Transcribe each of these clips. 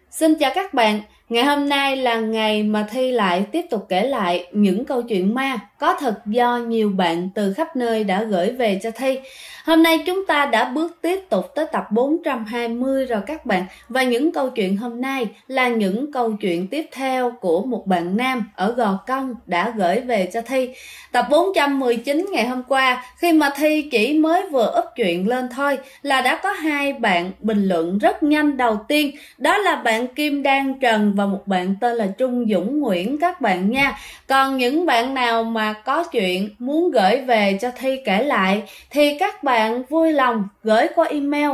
Xin chào các bạn, ngày hôm nay là ngày mà Thi lại tiếp tục kể lại những câu chuyện ma có thật do nhiều bạn từ khắp nơi đã gửi về cho Thi. Hôm nay chúng ta đã bước tiếp tục tới tập 420 rồi các bạn. Và những câu chuyện hôm nay là những câu chuyện tiếp theo của một bạn nam ở Gò Công đã gửi về cho Thi. Tập 419 ngày hôm qua, khi mà Thi chỉ mới vừa up chuyện lên thôi là đã có hai bạn bình luận rất nhanh. Đầu tiên đó là bạn Kim Đan Trần và một bạn tên là Trung Dũng Nguyễn các bạn nha. Còn những bạn nào mà có chuyện muốn gửi về cho Thi kể lại thì các bạn vui lòng gửi qua email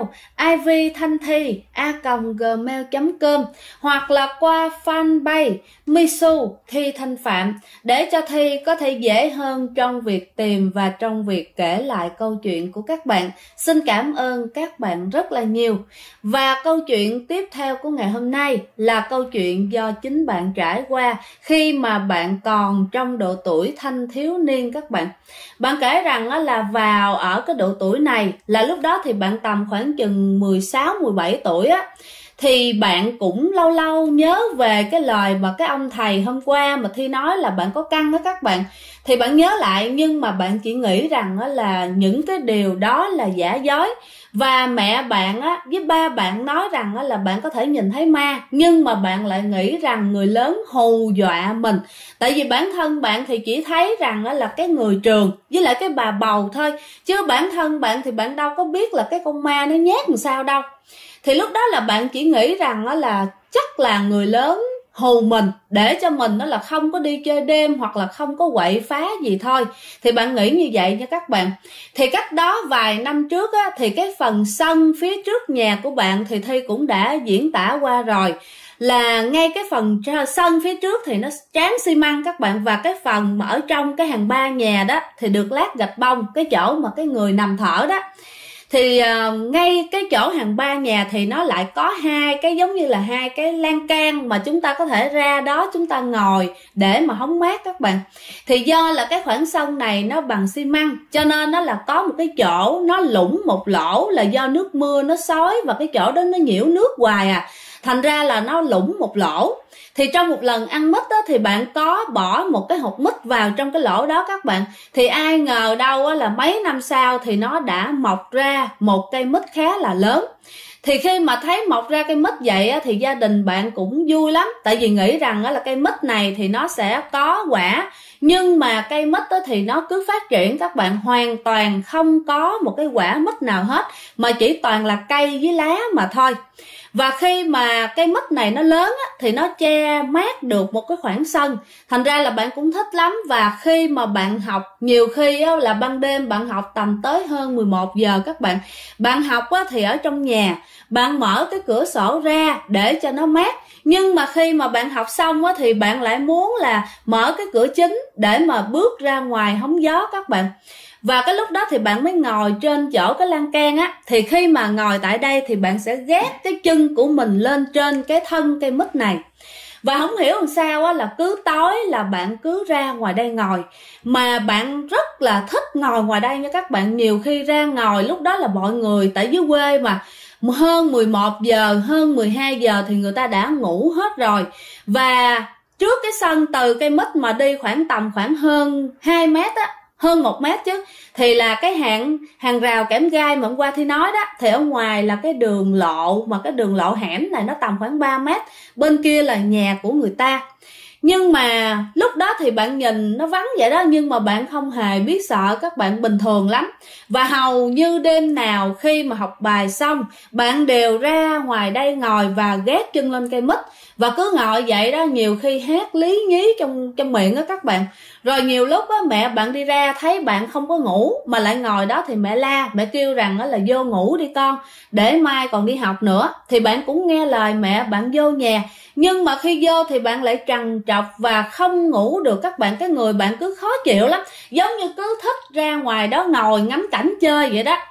ivthanthi@gmail.com hoặc là qua fanpage Misu Thi Thanh Phạm để cho Thi có thể dễ hơn trong việc tìm và trong việc kể lại câu chuyện của các bạn. Xin cảm ơn các bạn rất là nhiều. Và câu chuyện tiếp theo của ngày hôm nay là câu chuyện do chính bạn trải qua khi mà bạn còn trong độ tuổi thanh thiếu niên các bạn. Bạn kể rằng là vào ở cái độ tuổi này là lúc đó thì bạn tầm khoảng chừng 16-17 tuổi á, thì bạn cũng lâu lâu nhớ về cái lời mà cái ông thầy hôm qua mà Thi nói là bạn có căn đó các bạn. Thì bạn nhớ lại nhưng mà bạn chỉ nghĩ rằng là những cái điều đó là giả dối. Và mẹ bạn á với ba bạn nói rằng là bạn có thể nhìn thấy ma, nhưng mà bạn lại nghĩ rằng người lớn hù dọa mình. Tại vì bản thân bạn thì chỉ thấy rằng là cái người Trường với lại cái bà bầu thôi, chứ bản thân bạn thì bạn đâu có biết là cái con ma nó nhát làm sao đâu. Thì lúc đó là bạn chỉ nghĩ rằng là chắc là người lớn hù mình để cho mình là không có đi chơi đêm hoặc là không có quậy phá gì thôi. Thì bạn nghĩ như vậy nha các bạn. Thì cách đó vài năm trước á, thì cái phần sân phía trước nhà của bạn thì Thi cũng đã diễn tả qua rồi, là ngay cái phần sân phía trước thì nó tráng xi măng các bạn, và cái phần mà ở trong cái hàng ba nhà đó thì được lát gạch bông, cái chỗ mà cái người nằm thở đó. Thì ngay cái chỗ hàng ba nhà thì nó lại có hai cái giống như là hai cái lan can mà chúng ta có thể ra đó chúng ta ngồi để mà hóng mát các bạn. Thì do là cái khoảng sân này nó bằng xi măng cho nên nó là có một cái chỗ nó lũng một lỗ, là do nước mưa nó xối và cái chỗ đó nó nhiễu nước hoài à, thành ra là nó lũng một lỗ. Thì trong một lần ăn mít á, thì bạn có bỏ một cái hột mít vào trong cái lỗ đó các bạn. Thì ai ngờ đâu á, là mấy năm sau thì nó đã mọc ra một cây mít khá là lớn. Thì khi mà thấy mọc ra cây mít vậy á, thì gia đình bạn cũng vui lắm. Tại vì nghĩ rằng á, là cây mít này thì nó sẽ có quả. Nhưng mà cây mít á, thì nó cứ phát triển các bạn, hoàn toàn không có một cái quả mít nào hết, mà chỉ toàn là cây với lá mà thôi. Và khi mà cây mít này nó lớn á, thì nó che mát được một cái khoảng sân. Thành ra là bạn cũng thích lắm. Và khi mà bạn học, nhiều khi á, là ban đêm bạn học tầm tới hơn 11 giờ các bạn. Bạn học á, thì ở trong nhà bạn mở cái cửa sổ ra để cho nó mát. Nhưng mà khi mà bạn học xong á, thì bạn lại muốn là mở cái cửa chính để mà bước ra ngoài hóng gió các bạn. Và cái lúc đó thì bạn mới ngồi trên chỗ cái lan can á. Thì khi mà ngồi tại đây thì bạn sẽ gác cái chân của mình lên trên cái thân cây mít này. Và không hiểu làm sao á, là cứ tối là bạn cứ ra ngoài đây ngồi. Mà bạn rất là thích ngồi ngoài đây nha các bạn. Nhiều khi ra ngồi lúc đó là mọi người tại dưới quê mà, hơn 11 giờ, hơn 12 giờ thì người ta đã ngủ hết rồi. Và trước cái sân từ cây mít mà đi khoảng hơn 2 mét á, hơn 1 mét chứ, thì là cái hàng rào kẽm gai mà hôm qua Thi nói đó. Thì ở ngoài là cái đường lộ, mà cái đường lộ hẻm này nó tầm khoảng 3 mét, bên kia là nhà của người ta. Nhưng mà lúc đó thì bạn nhìn nó vắng vậy đó, nhưng mà bạn không hề biết sợ, các bạn bình thường lắm. Và hầu như đêm nào khi mà học bài xong, bạn đều ra ngoài đây ngồi và gác chân lên cây mít. Và cứ ngồi vậy đó, nhiều khi hét lý nhí trong miệng đó các bạn. Rồi nhiều lúc á, mẹ bạn đi ra thấy bạn không có ngủ mà lại ngồi đó thì mẹ la, mẹ kêu rằng là vô ngủ đi con, để mai còn đi học nữa. Thì bạn cũng nghe lời mẹ, bạn vô nhà. Nhưng mà khi vô thì bạn lại trằn trọc và không ngủ được các bạn. Cái người bạn cứ khó chịu lắm, giống như cứ thích ra ngoài đó ngồi ngắm cảnh chơi vậy đó.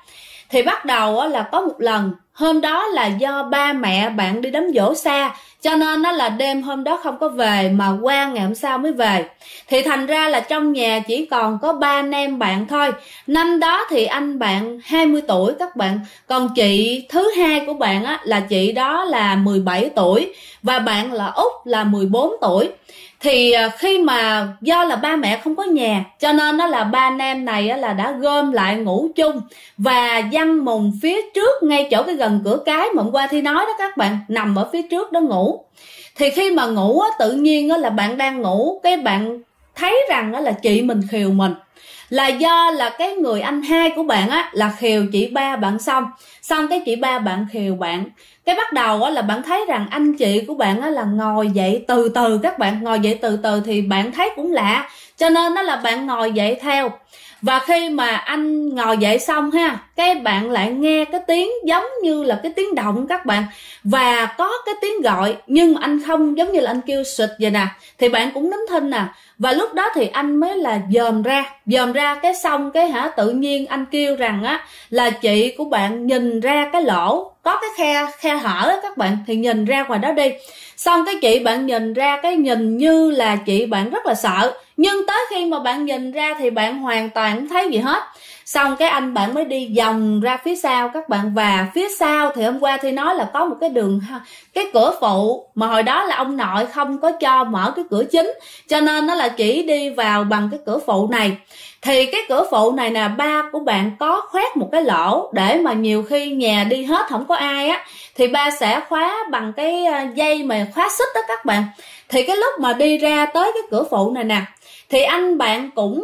Thì bắt đầu là có một lần, hôm đó là do ba mẹ bạn đi đám giỗ xa, cho nên là đêm hôm đó không có về mà qua ngày hôm sau mới về. Thì thành ra là trong nhà chỉ còn có 3 anh em bạn thôi. Năm đó thì anh bạn 20 tuổi các bạn, còn chị thứ hai của bạn là chị đó là 17 tuổi và bạn là Út là 14 tuổi. Thì khi mà do là ba mẹ không có nhà, cho nên là 3 anh em này là đã gom lại ngủ chung và giăng mùng phía trước ngay chỗ cái gần cửa cái mà hôm qua Thi nói đó các bạn, nằm ở phía trước đó ngủ. Thì khi mà ngủ tự nhiên là bạn đang ngủ, cái bạn thấy rằng là chị mình khều mình, là do là cái người anh hai của bạn là khều chị ba bạn, xong cái chị ba bạn khều bạn. Cái bắt đầu là bạn thấy rằng anh chị của bạn là ngồi dậy từ từ các bạn, ngồi dậy từ từ thì bạn thấy cũng lạ, cho nên là bạn ngồi dậy theo. Và khi mà anh ngồi dậy xong ha, cái bạn lại nghe cái tiếng giống như là cái tiếng động các bạn, và có cái tiếng gọi, nhưng mà anh không giống như là anh kêu xịt vậy nè, thì bạn cũng nín thinh nè. Và lúc đó thì anh mới là dòm ra cái xong cái tự nhiên anh kêu rằng là chị của bạn nhìn ra cái lỗ, có cái khe hở các bạn, thì nhìn ra ngoài đó đi. Xong cái chị bạn nhìn ra, cái nhìn như là chị bạn rất là sợ, nhưng tới khi mà bạn nhìn ra thì bạn hoàn toàn không thấy gì hết. Xong cái anh bạn mới đi vòng ra phía sau các bạn, và phía sau thì hôm qua Thi nói là có một cái đường, cái cửa phụ mà hồi đó là ông nội không có cho mở cái cửa chính, cho nên nó là chỉ đi vào bằng cái cửa phụ này. Thì cái cửa phụ này nè, ba của bạn có khoét một cái lỗ để mà nhiều khi nhà đi hết không có ai thì ba sẽ khóa bằng cái dây mà khóa xích đó các bạn. Thì cái lúc mà đi ra tới cái cửa phụ này nè, thì anh bạn cũng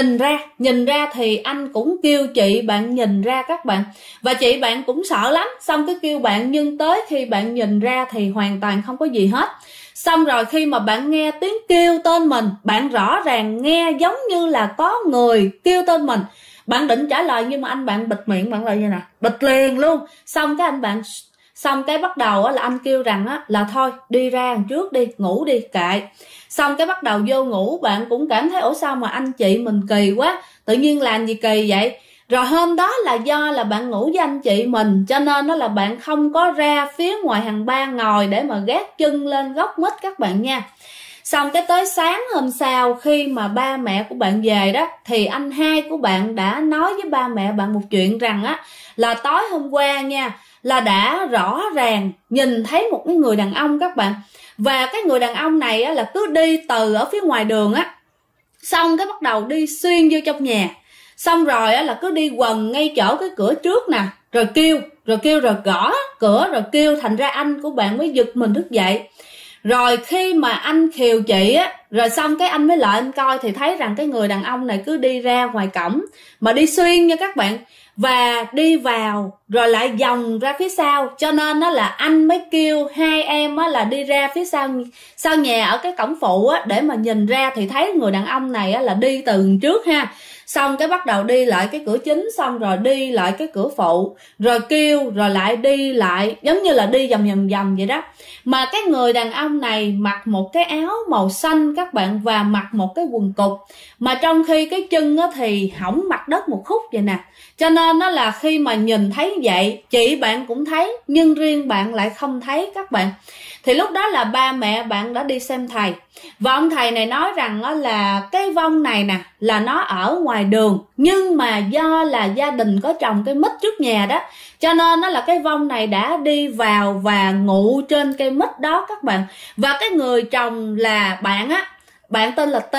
nhìn ra thì anh cũng kêu chị bạn nhìn ra các bạn, và chị bạn cũng sợ lắm, xong cái kêu bạn, nhưng tới khi bạn nhìn ra thì hoàn toàn không có gì hết. Xong rồi khi mà bạn nghe tiếng kêu tên mình, bạn rõ ràng nghe giống như là có người kêu tên mình, bạn định trả lời nhưng mà anh bạn bịt miệng bạn lại như nè, bịt liền luôn. Xong cái anh bạn, xong cái bắt đầu là anh kêu rằng là thôi đi ra trước đi, ngủ đi kệ. Xong cái bắt đầu vô ngủ, bạn cũng cảm thấy ủa sao mà anh chị mình kỳ quá, tự nhiên làm gì kỳ vậy. Rồi hôm đó là do là bạn ngủ với anh chị mình, cho nên nó là bạn không có ra phía ngoài hàng ba ngồi để mà gác chân lên góc mít các bạn nha. Xong cái tới sáng hôm sau khi mà ba mẹ của bạn về đó, thì anh hai của bạn đã nói với ba mẹ bạn một chuyện rằng là tối hôm qua nha, là đã rõ ràng nhìn thấy một cái người đàn ông các bạn. Và cái người đàn ông này là cứ đi từ ở phía ngoài đường xong cái bắt đầu đi xuyên vô trong nhà, xong rồi là cứ đi quần ngay chỗ cái cửa trước nè, rồi kêu rồi gõ cửa rồi kêu, thành ra anh của bạn mới giật mình thức dậy. Rồi khi mà anh khều chị rồi xong cái anh mới lại anh coi thì thấy rằng cái người đàn ông này cứ đi ra ngoài cổng mà đi xuyên nha các bạn, và đi vào rồi lại vòng ra phía sau, cho nên là anh mới kêu hai em là đi ra phía sau nhà ở cái cổng phụ để mà nhìn ra thì thấy người đàn ông này là đi từ trước ha. Xong cái bắt đầu đi lại cái cửa chính, xong rồi đi lại cái cửa phụ, rồi kêu rồi lại đi lại, giống như là đi vòng vậy đó. Mà cái người đàn ông này mặc một cái áo màu xanh các bạn, và mặc một cái quần cụt, mà trong khi cái chân thì hỏng mặt đất một khúc vậy nè. Cho nên nó là khi mà nhìn thấy vậy, chị bạn cũng thấy nhưng riêng bạn lại không thấy các bạn. Thì lúc đó là ba mẹ bạn đã đi xem thầy, và ông thầy này nói rằng là cái vong này nè là nó ở ngoài đường, nhưng mà do là gia đình có trồng cây mít trước nhà đó, cho nên nó là cái vong này đã đi vào và ngủ trên cây mít đó các bạn. Và cái người trồng là bạn bạn tên là T,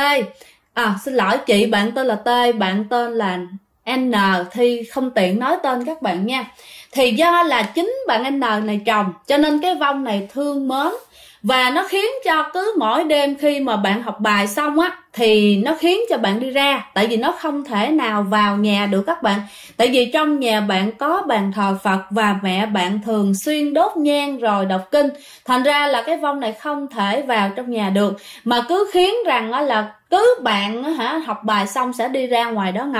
xin lỗi chị, bạn tên là T, bạn tên là N, thì không tiện nói tên các bạn nha. Thì do là chính bạn N này trồng, cho nên cái vong này thương mến, và nó khiến cho cứ mỗi đêm khi mà bạn học bài xong thì nó khiến cho bạn đi ra, tại vì nó không thể nào vào nhà được các bạn, tại vì trong nhà bạn có bàn thờ Phật và mẹ bạn thường xuyên đốt nhang rồi đọc kinh, thành ra là cái vong này không thể vào trong nhà được, mà cứ khiến rằng là cứ bạn học bài xong sẽ đi ra ngoài đó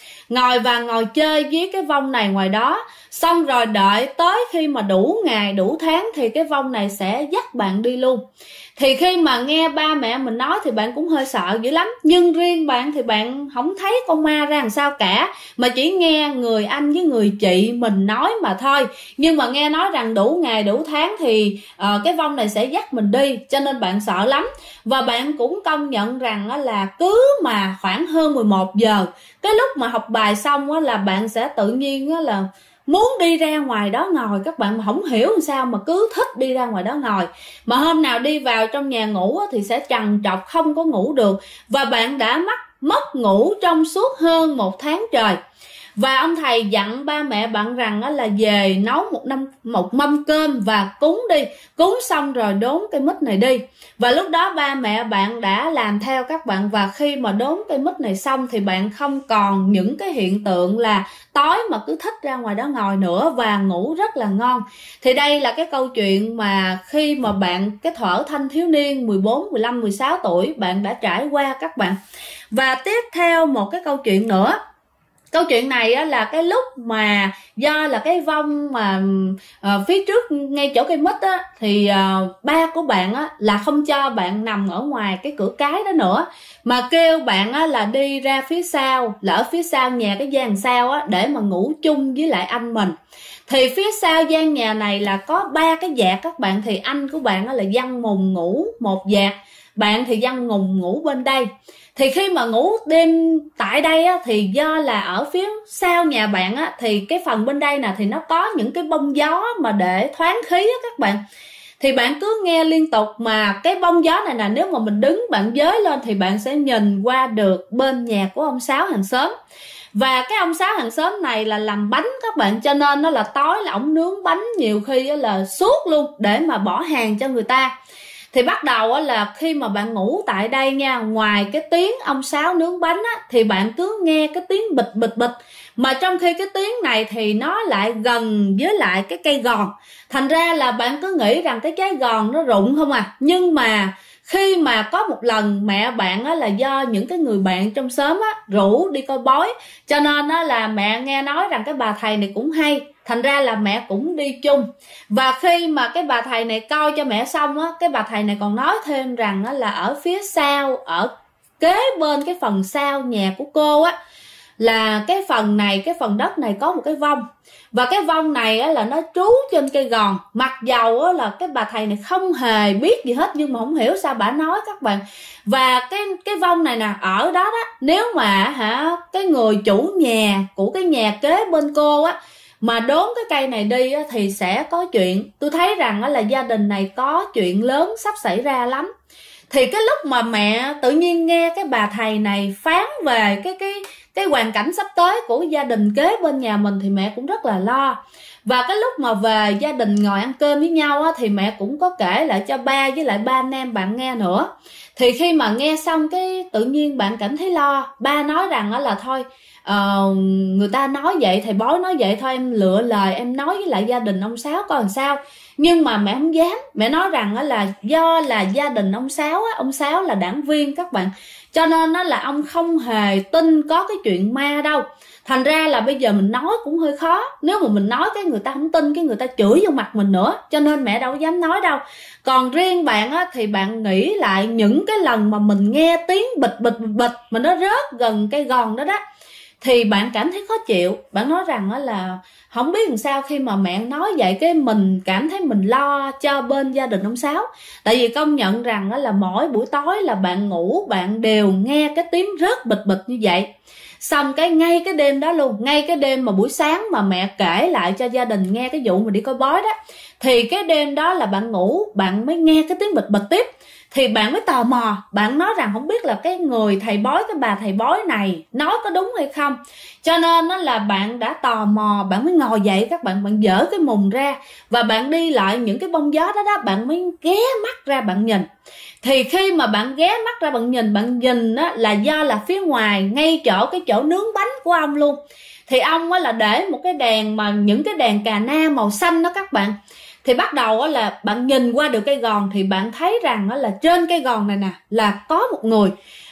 ngồi chơi với cái vong này ngoài đó, xong rồi đợi tới khi mà đủ ngày đủ tháng thì cái vong này sẽ dắt bạn đi luôn. Thì khi mà nghe ba mẹ mình nói thì bạn cũng hơi sợ dữ lắm, nhưng riêng bạn thì bạn không thấy con ma ra làm sao cả, mà chỉ nghe người anh với người chị mình nói mà thôi. Nhưng mà nghe nói rằng đủ ngày đủ tháng thì cái vong này sẽ dắt mình đi, cho nên bạn sợ lắm. Và bạn cũng công nhận rằng là cứ mà khoảng hơn 11 giờ, cái lúc mà học bài xong là bạn sẽ tự nhiên là muốn đi ra ngoài đó ngồi. Các bạn mà không hiểu làm sao mà cứ thích đi ra ngoài đó ngồi. Mà hôm nào đi vào trong nhà ngủ thì sẽ trằn trọc không có ngủ được. Và bạn đã mất ngủ trong suốt hơn 1 tháng trời. Và ông thầy dặn ba mẹ bạn rằng là về nấu một mâm cơm và cúng đi, cúng xong rồi đốn cây mít này đi. Và lúc đó ba mẹ bạn đã làm theo các bạn, và khi mà đốn cây mít này xong thì bạn không còn những cái hiện tượng là tối mà cứ thích ra ngoài đó ngồi nữa, và ngủ rất là ngon. Thì đây là cái câu chuyện mà khi mà bạn cái thuở thanh thiếu niên 14, 15, 16 tuổi bạn đã trải qua các bạn. Và tiếp theo một cái câu chuyện nữa. Câu chuyện này là cái lúc mà do là cái vong mà phía trước ngay chỗ cây mít thì ba của bạn là không cho bạn nằm ở ngoài cái cửa cái đó nữa, mà kêu bạn là đi ra phía sau, là ở phía sau nhà cái gian sau để mà ngủ chung với lại anh mình. Thì phía sau gian nhà này là có 3 cái dạt các bạn. Thì anh của bạn là văng mùng ngủ một dạt, bạn thì văng mùng ngủ bên đây. Thì khi mà ngủ đêm tại đây thì do là ở phía sau nhà bạn thì cái phần bên đây nè thì nó có những cái bông gió mà để thoáng khí các bạn. Thì bạn cứ nghe liên tục, mà cái bông gió này nè, nếu mà mình đứng bạn giới lên thì bạn sẽ nhìn qua được bên nhà của ông Sáu hàng xóm. Và cái ông Sáu hàng xóm này là làm bánh các bạn, cho nên nó là tối là ổng nướng bánh nhiều khi là suốt luôn để mà bỏ hàng cho người ta. Thì bắt đầu là khi mà bạn ngủ tại đây nha, ngoài cái tiếng ông Sáu nướng bánh thì bạn cứ nghe cái tiếng bịch bịch bịch. Mà trong khi cái tiếng này thì nó lại gần với lại cái cây gòn, thành ra là bạn cứ nghĩ rằng cái trái gòn nó rụng không à. Nhưng mà khi mà có một lần mẹ bạn là do những cái người bạn trong xóm rủ đi coi bói, cho nên là mẹ nghe nói rằng cái bà thầy này cũng hay, thành ra là mẹ cũng đi chung. Và khi mà cái bà thầy này coi cho mẹ xong cái bà thầy này còn nói thêm rằng là ở phía sau, ở kế bên cái phần sau nhà của cô là cái phần này, cái phần đất này có một cái vong. Và cái vong này là nó trú trên cây gòn. Mặc dầu là cái bà thầy này không hề biết gì hết, nhưng mà không hiểu sao bà nói các bạn. Và cái vong này nè, ở đó nếu mà cái người chủ nhà của cái nhà kế bên cô mà đốn cái cây này đi thì sẽ có chuyện. Tôi thấy rằng là gia đình này có chuyện lớn sắp xảy ra lắm. Thì cái lúc mà mẹ tự nhiên nghe cái bà thầy này phán về cái hoàn cảnh sắp tới của gia đình kế bên nhà mình thì mẹ cũng rất là lo. Và cái lúc mà về gia đình ngồi ăn cơm với nhau thì mẹ cũng có kể lại cho ba với lại ba anh em bạn nghe nữa. Thì khi mà nghe xong cái tự nhiên bạn cảm thấy lo. Ba nói rằng là thôi, người ta nói vậy, thầy bói nói vậy, thôi em lựa lời em nói với lại gia đình ông Sáu coi làm sao. Nhưng mà mẹ không dám. Mẹ nói rằng là do là gia đình ông Sáu là đảng viên các bạn, cho nên là ông không hề tin có cái chuyện ma đâu. Thành ra là bây giờ mình nói cũng hơi khó. Nếu mà mình nói cái người ta không tin, cái người ta chửi vô mặt mình nữa, cho nên mẹ đâu dám nói đâu. Còn riêng bạn thì bạn nghĩ lại những cái lần mà mình nghe tiếng bịch bịch bịch mà nó rớt gần cây gòn đó thì bạn cảm thấy khó chịu. Bạn nói rằng là không biết làm sao, khi mà mẹ nói vậy cái mình cảm thấy mình lo cho bên gia đình ông Sáu. Tại vì công nhận rằng là mỗi buổi tối là bạn ngủ bạn đều nghe cái tiếng rớt bịch bịch như vậy. Xong ngay cái đêm đó luôn, ngay cái đêm mà buổi sáng mà mẹ kể lại cho gia đình nghe cái vụ mà đi coi bói đó, thì cái đêm đó là bạn ngủ bạn mới nghe cái tiếng bịch bịch tiếp. Thì bạn mới tò mò, bạn nói rằng không biết là cái người thầy bói, cái bà thầy bói này nói có đúng hay không. Cho nên là bạn đã tò mò, bạn mới ngồi dậy các bạn, bạn dỡ cái mùng ra và bạn đi lại những cái bông gió đó, bạn mới ghé mắt ra bạn nhìn. Thì khi mà bạn ghé mắt ra bạn nhìn là do là phía ngoài ngay cái chỗ nướng bánh của ông luôn, thì ông là để một cái đèn mà những cái đèn cà na màu xanh đó các bạn. Thì bắt đầu là bạn nhìn qua được cây gòn thì bạn thấy rằng là trên cây gòn này nè là có một người.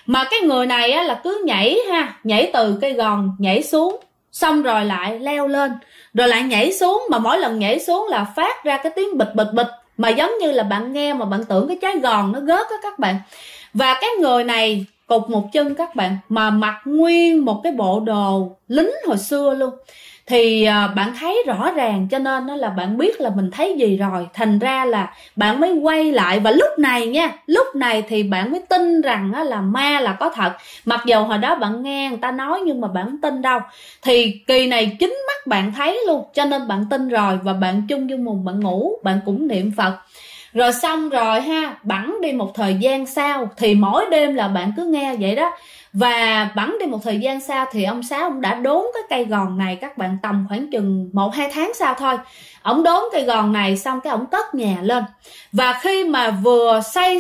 Mà cái người này á, là cứ nhảy ha, nhảy từ cây gòn nhảy xuống, xong rồi lại leo lên, rồi lại nhảy xuống, mà mỗi lần nhảy xuống là phát ra cái tiếng bịch bịch bịch, mà giống như là bạn nghe mà bạn tưởng cái trái gòn nó rớt á các bạn. Và cái người này cụt một chân các bạn, mà mặc nguyên một cái bộ đồ lính hồi xưa luôn. Thì bạn thấy rõ ràng, cho nên là bạn biết là mình thấy gì rồi, thành ra là bạn mới quay lại. Và lúc này nha, lúc này thì bạn mới tin rằng là ma là có thật. Mặc dù hồi đó bạn nghe người ta nói nhưng mà bạn không tin đâu. Thì kỳ này chính mắt bạn thấy luôn, cho nên bạn tin rồi. Và bạn chung vô mùng bạn ngủ, bạn cũng niệm Phật. Rồi xong rồi ha, bẵng đi một thời gian sau, thì mỗi đêm là bạn cứ nghe vậy đó. Và bẵng đi một thời gian sau thì ông Sáu ông đã đốn cái cây gòn này các bạn, tầm khoảng chừng 1-2 tháng sau thôi. Ông đốn cây gòn này xong cái ông cất nhà lên. Và khi mà vừa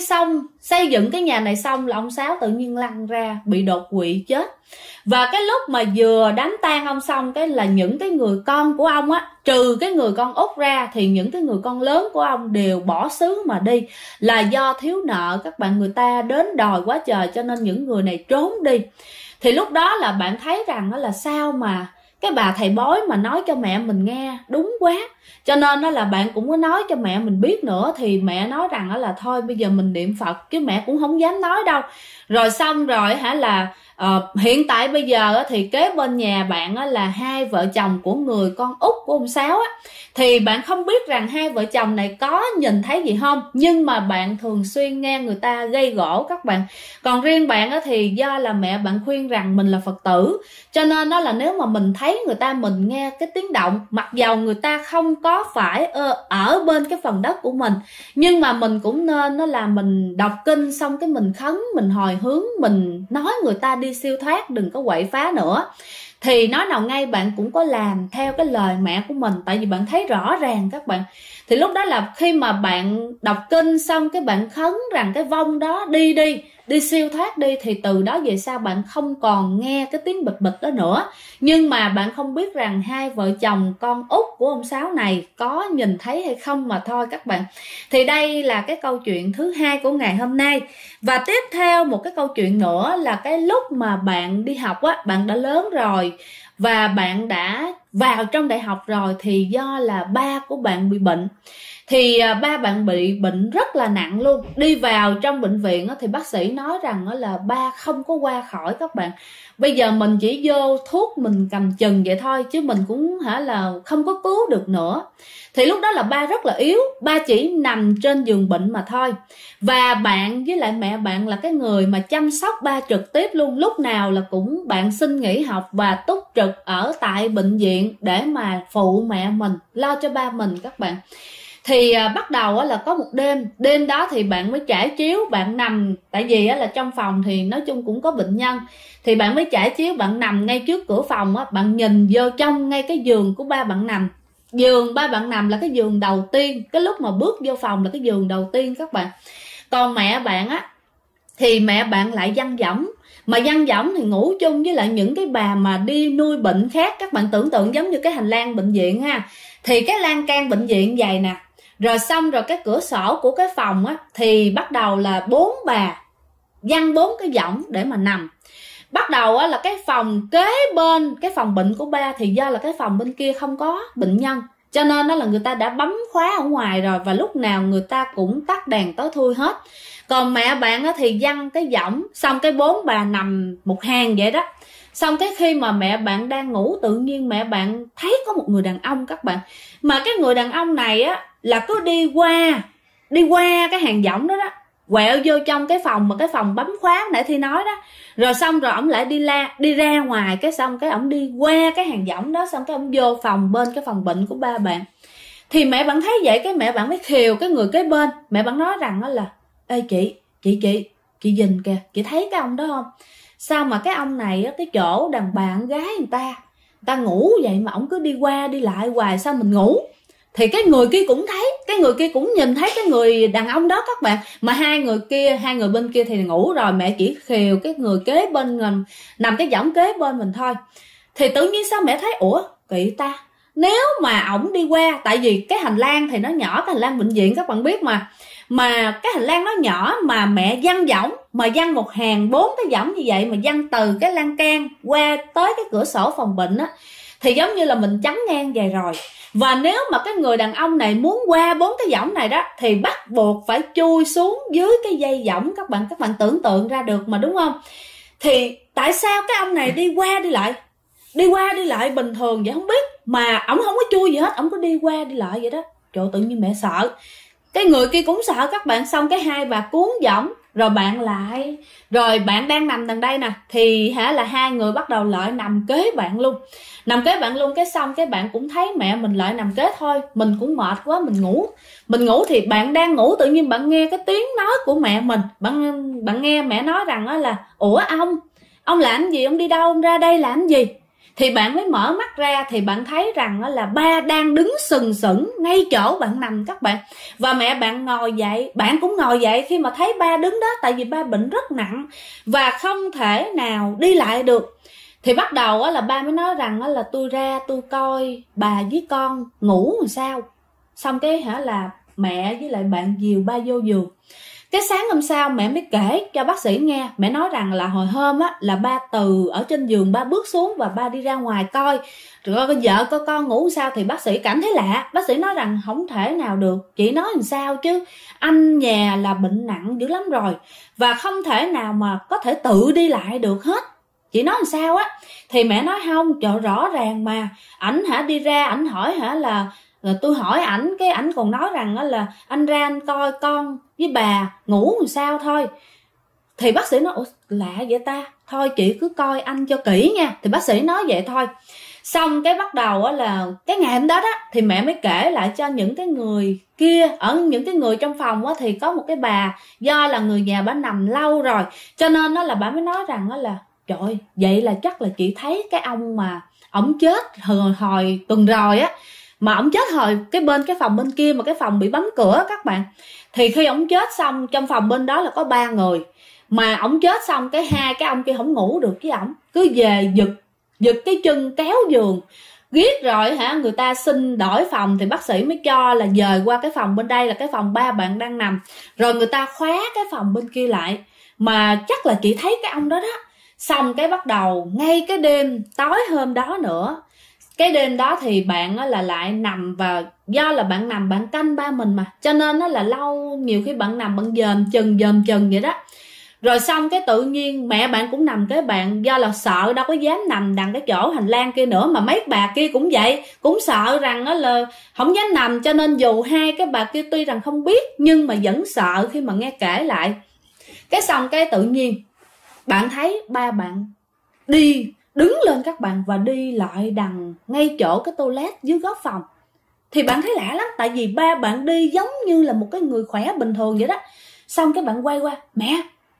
xây dựng cái nhà này xong là ông Sáu tự nhiên lăn ra bị đột quỵ chết. Và cái lúc mà vừa đám tang ông xong, cái là những cái người con của ông á, trừ cái người con út ra, thì những cái người con lớn của ông đều bỏ xứ mà đi. Là do thiếu nợ các bạn, người ta đến đòi quá trời, cho nên những người này trốn đi. Thì lúc đó là bạn thấy rằng là sao mà cái bà thầy bói mà nói cho mẹ mình nghe đúng quá. Cho nên là bạn cũng có nói cho mẹ mình biết nữa. Thì mẹ nói rằng là thôi bây giờ mình niệm Phật, chứ mẹ cũng không dám nói đâu. Rồi xong rồi là hiện tại bây giờ thì kế bên nhà bạn là hai vợ chồng của người con út của ông Sáu á. Thì bạn không biết rằng hai vợ chồng này có nhìn thấy gì không, nhưng mà bạn thường xuyên nghe người ta gây gổ các bạn. Còn riêng bạn thì do là mẹ bạn khuyên rằng mình là Phật tử, cho nên là nếu mà mình thấy người ta, mình nghe cái tiếng động, mặc dầu người ta không có phải ở bên cái phần đất của mình, nhưng mà mình cũng nên là mình đọc kinh xong cái mình khấn, mình hồi hướng, mình nói người ta đi siêu thoát, đừng có quậy phá nữa. Thì nói nào ngay bạn cũng có làm theo cái lời mẹ của mình, tại vì bạn thấy rõ ràng các bạn. Thì lúc đó là khi mà bạn đọc kinh xong cái bạn khấn rằng cái vong đó đi siêu thoát đi, thì từ đó về sau bạn không còn nghe cái tiếng bịch bịch đó nữa. Nhưng mà bạn không biết rằng hai vợ chồng con út của ông Sáu này có nhìn thấy hay không mà thôi các bạn. Thì đây là cái câu chuyện thứ hai của ngày hôm nay. Và tiếp theo một cái câu chuyện nữa là cái lúc mà bạn đi học á, bạn đã lớn rồi và bạn đã vào trong đại học rồi, thì do là ba của bạn bị bệnh. Thì ba bạn bị bệnh rất là nặng luôn. Đi vào trong bệnh viện thì bác sĩ nói rằng là ba không có qua khỏi các bạn. Bây giờ mình chỉ vô thuốc mình cầm chừng vậy thôi, chứ mình cũng là không có cứu được nữa. Thì lúc đó là ba rất là yếu, ba chỉ nằm trên giường bệnh mà thôi. Và bạn với lại mẹ bạn là cái người mà chăm sóc ba trực tiếp luôn. Lúc nào là cũng bạn xin nghỉ học và túc trực ở tại bệnh viện để mà phụ mẹ mình, lo cho ba mình các bạn. Thì bắt đầu là có một đêm đó thì bạn mới trải chiếu, bạn nằm, tại vì là trong phòng thì nói chung cũng có bệnh nhân, thì bạn mới trải chiếu, bạn nằm ngay trước cửa phòng á, bạn nhìn vô trong ngay cái giường của ba bạn nằm. Giường ba bạn nằm là cái giường đầu tiên, cái lúc mà bước vô phòng là cái giường đầu tiên các bạn. Còn mẹ bạn á thì mẹ bạn lại dăng võng, mà dăng võng thì ngủ chung với lại những cái bà mà đi nuôi bệnh khác. Các bạn tưởng tượng giống như cái hành lang bệnh viện ha, thì cái lan can bệnh viện vậy nè. Rồi xong rồi cái cửa sổ của cái phòng á thì bắt đầu là 4 bà dăng 4 cái võng để mà nằm. Bắt đầu là cái phòng kế bên cái phòng bệnh của ba, thì do là cái phòng bên kia không có bệnh nhân, cho nên là người ta đã bấm khóa ở ngoài rồi, và lúc nào người ta cũng tắt đèn tối thui hết. Còn mẹ bạn thì dăng cái võng, xong cái 4 bà nằm một hàng vậy đó. Xong cái khi mà mẹ bạn đang ngủ, tự nhiên mẹ bạn thấy có một người đàn ông các bạn. Mà cái người đàn ông này á là cứ đi qua cái hàng võng đó đó, quẹo vô trong cái phòng mà cái phòng bấm khóa nãy Thi nói đó. Rồi xong rồi ổng lại đi ra ngoài, cái xong cái ổng đi qua cái hàng võng đó, xong cái ổng vô phòng bên cái phòng bệnh của ba bạn. Thì mẹ bạn thấy vậy, cái mẹ bạn mới khều cái người kế bên. Mẹ bạn nói rằng đó là: ê chị nhìn kìa, chị thấy cái ông đó không? Sao mà cái ông này á, cái chỗ đàn bà con gái người ta ngủ vậy mà ổng cứ đi qua đi lại hoài, sao mình ngủ? Thì cái người kia cũng thấy, cái người kia cũng nhìn thấy cái người đàn ông đó các bạn. Mà hai người bên kia thì ngủ rồi, mẹ chỉ khều cái người kế bên mình, nằm cái võng kế bên mình thôi. Thì tự nhiên sao mẹ thấy ủa kỳ ta, nếu mà ổng đi qua, tại vì cái hành lang thì nó nhỏ, cái hành lang bệnh viện các bạn biết mà cái hành lang nó nhỏ mà mẹ văng võng mà văng một hàng 4 cái võng như vậy, mà văng từ cái lan can qua tới cái cửa sổ phòng bệnh á, thì giống như là mình chắn ngang vậy rồi. Và nếu mà cái người đàn ông này muốn qua 4 cái võng này đó thì bắt buộc phải chui xuống dưới cái dây võng. Các bạn tưởng tượng ra được mà, đúng không? Thì tại sao cái ông này đi qua đi lại bình thường vậy không biết, mà ổng không có chui gì hết, ổng có đi qua đi lại vậy đó. Trời, tự nhiên mẹ sợ, cái người kia cũng sợ các bạn. Xong cái hai bà cuốn võng rồi bạn lại, rồi bạn đang nằm đằng đây nè, thì là hai người bắt đầu lại nằm kế bạn luôn. Cái xong cái bạn cũng thấy mẹ mình lại nằm kế thôi, mình cũng mệt quá, mình ngủ thì bạn đang ngủ, tự nhiên bạn nghe cái tiếng nói của mẹ mình. Bạn nghe mẹ nói rằng á là: ủa ông làm gì, ông đi đâu, ông ra đây làm gì? Thì bạn mới mở mắt ra thì bạn thấy rằng là ba đang đứng sừng sững ngay chỗ bạn nằm các bạn. Và mẹ bạn ngồi dậy, bạn cũng ngồi dậy khi mà thấy ba đứng đó, tại vì ba bệnh rất nặng và không thể nào đi lại được. Thì bắt đầu là ba mới nói rằng là: tôi ra tôi coi bà với con ngủ làm sao. Xong cái là mẹ với lại bạn dìu ba vô giường. Cái sáng hôm sau mẹ mới kể cho bác sĩ nghe. Mẹ nói rằng là hồi hôm á là ba từ ở trên giường ba bước xuống và ba đi ra ngoài coi rồi coi vợ coi con ngủ sao. Thì bác sĩ cảm thấy lạ. Bác sĩ nói rằng không thể nào được, chị nói làm sao chứ, anh nhà là bệnh nặng dữ lắm rồi và không thể nào mà có thể tự đi lại được hết, chị nói làm sao á. Thì mẹ nói không, trời, rõ ràng mà ảnh đi ra ảnh hỏi là rồi tôi hỏi ảnh, cái ảnh còn nói rằng là anh ra anh coi con với bà ngủ làm sao thôi. Thì bác sĩ nói: ủa, lạ vậy ta, thôi chị cứ coi anh cho kỹ nha. Thì bác sĩ nói vậy thôi. Xong cái bắt đầu là cái ngày hôm đó thì mẹ mới kể lại cho những cái người kia, ở những cái người trong phòng thì có một cái bà, do là người nhà bà nằm lâu rồi, cho nên là bà mới nói rằng là: trời, vậy là chắc là chị thấy cái ông mà ổng chết hồi tuần rồi á, mà ổng chết hồi cái phòng bên kia, mà cái phòng bị bấm cửa các bạn. Thì khi ổng chết xong, trong phòng bên đó là có 3 người, mà ổng chết xong cái hai cái ông kia không ngủ được với ổng, cứ về giật cái chân kéo giường ghét rồi người ta xin đổi phòng thì bác sĩ mới cho là dời qua cái phòng bên đây là cái phòng ba bạn đang nằm, rồi người ta khóa cái phòng bên kia lại. Mà chắc là chị thấy cái ông đó đó. Xong cái bắt đầu ngay cái đêm tối hôm đó nữa, cái đêm đó thì bạn là lại nằm, và do là bạn nằm bạn canh ba mình mà, cho nên là lâu nhiều khi bạn nằm bạn dòm chừng vậy đó. Rồi xong cái tự nhiên mẹ bạn cũng nằm kế bạn, do là sợ đâu có dám nằm đằng cái chỗ hành lang kia nữa, mà mấy bà kia cũng vậy, cũng sợ rằng là không dám nằm, cho nên dù hai cái bà kia tuy rằng không biết nhưng mà vẫn sợ khi mà nghe kể lại. Cái xong cái tự nhiên bạn thấy ba bạn đứng lên các bạn, và đi lại đằng ngay chỗ cái toilet dưới góc phòng. Thì bạn thấy lạ lắm, tại vì ba bạn đi giống như là một cái người khỏe bình thường vậy đó. Xong cái bạn quay qua: mẹ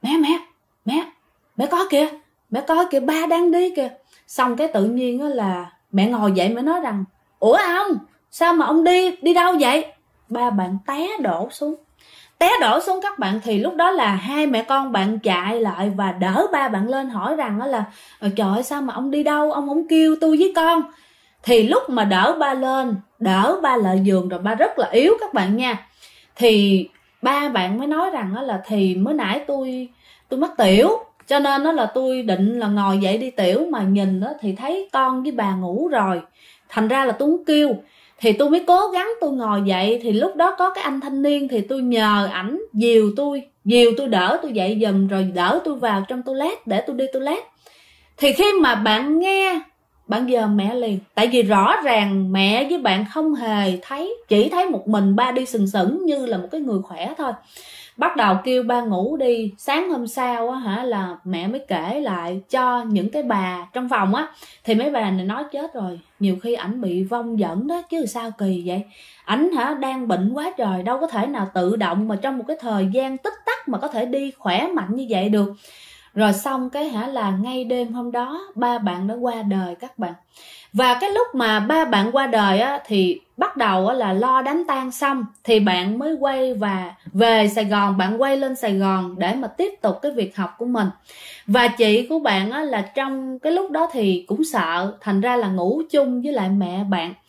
coi kìa, ba đang đi kìa. Xong cái tự nhiên là mẹ ngồi dậy mới nói rằng: ủa ông, sao mà ông đi đâu vậy? Ba bạn té đổ xuống các bạn. Thì lúc đó là hai mẹ con bạn chạy lại và đỡ ba bạn lên, hỏi rằng là: trời ơi, sao mà ông đi đâu, ông không kêu tôi với con? Thì lúc mà đỡ ba lại giường rồi, ba rất là yếu các bạn nha. Thì ba bạn mới nói rằng là: thì mới nãy tôi mắc tiểu, cho nên là tôi định là ngồi dậy đi tiểu, mà nhìn thì thấy con với bà ngủ rồi, thành ra là tôi muốn kêu. Thì tôi mới cố gắng tôi ngồi dậy. Thì lúc đó có cái anh thanh niên, thì tôi nhờ ảnh dìu tôi đỡ tôi dậy giùm, rồi đỡ tôi vào trong toilet để tôi đi toilet. Thì khi mà bạn nghe, bạn dòm mẹ liền, tại vì rõ ràng mẹ với bạn không hề thấy, chỉ thấy một mình ba đi sừng sững như là một cái người khỏe thôi. Bắt đầu kêu ba ngủ đi. Sáng hôm sau là mẹ mới kể lại cho những cái bà trong phòng á. Thì mấy bà này nói: chết rồi, nhiều khi ảnh bị vong dẫn đó chứ sao kỳ vậy. Ảnh đang bệnh quá trời, đâu có thể nào tự động mà trong một cái thời gian tích tắc mà có thể đi khỏe mạnh như vậy được. Rồi xong cái là ngay đêm hôm đó ba bạn đã qua đời các bạn. Và cái lúc mà ba bạn qua đời á, thì bắt đầu là lo đám tang xong thì bạn mới quay và về Sài Gòn, bạn quay lên Sài Gòn để mà tiếp tục cái việc học của mình. Và chị của bạn á, là trong cái lúc đó thì cũng sợ, thành ra là ngủ chung với lại mẹ bạn.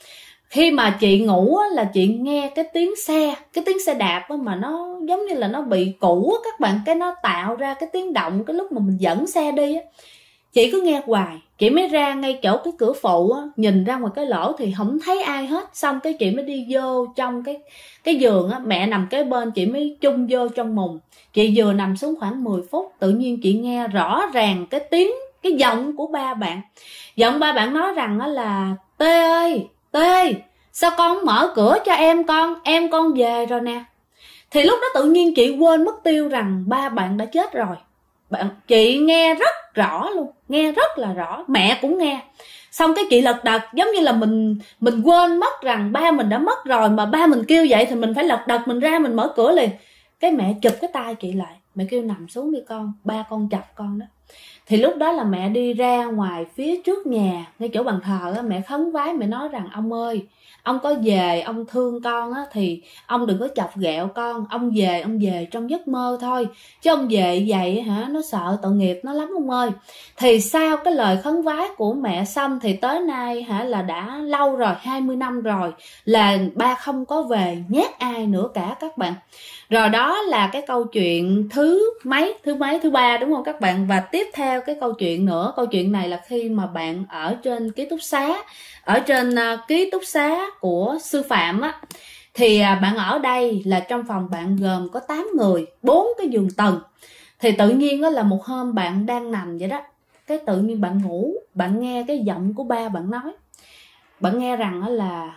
Khi mà chị ngủ á, là chị nghe cái tiếng xe đạp á, mà nó giống như là nó bị cũ á các bạn, cái nó tạo ra cái tiếng động cái lúc mà mình dẫn xe đi á. Chị cứ nghe hoài, chị mới ra ngay chỗ cái cửa phụ á, nhìn ra ngoài cái lỗ thì không thấy ai hết. Xong cái chị mới đi vô trong cái giường á, mẹ nằm kế bên, chị mới chung vô trong mùng. Chị vừa nằm xuống khoảng 10 phút, tự nhiên chị nghe rõ ràng cái giọng của ba bạn. Giọng ba bạn nói rằng á là: Tê ơi, Tê, sao con không mở cửa cho em con về rồi nè. Thì lúc đó tự nhiên chị quên mất tiêu rằng ba bạn đã chết rồi. Chị nghe rất rõ luôn, nghe rất là rõ, mẹ cũng nghe. Xong cái chị lật đật, giống như là mình quên mất rằng ba mình đã mất rồi, mà ba mình kêu vậy thì mình phải lật đật mình ra mình mở cửa liền. Cái mẹ chụp cái tay chị lại, mẹ kêu nằm xuống đi con, ba con chọc con đó. Thì lúc đó là mẹ đi ra ngoài phía trước nhà, ngay chỗ bàn thờ á, mẹ khấn vái, mẹ nói rằng: ông ơi, ông có về ông thương con á, thì ông đừng có chọc ghẹo con. Ông về trong giấc mơ thôi, chứ ông về vậy hả, nó sợ tội nghiệp nó lắm ông ơi. Thì sau cái lời khấn vái của mẹ xong thì tới nay hả, là đã lâu rồi, 20 năm rồi, là ba không có về nhát ai nữa cả các bạn. Rồi đó là cái câu chuyện thứ ba đúng không các bạn? Và tiếp theo cái câu chuyện nữa. Câu chuyện này là khi mà bạn ở trên ký túc xá, ở trên ký túc xá của sư phạm á, thì bạn ở đây là trong phòng bạn gồm có 8 người, 4 cái giường tầng. Thì tự nhiên đó là một hôm bạn đang nằm vậy đó, cái tự nhiên bạn ngủ, bạn nghe cái giọng của ba bạn nói. Bạn nghe rằng đó là: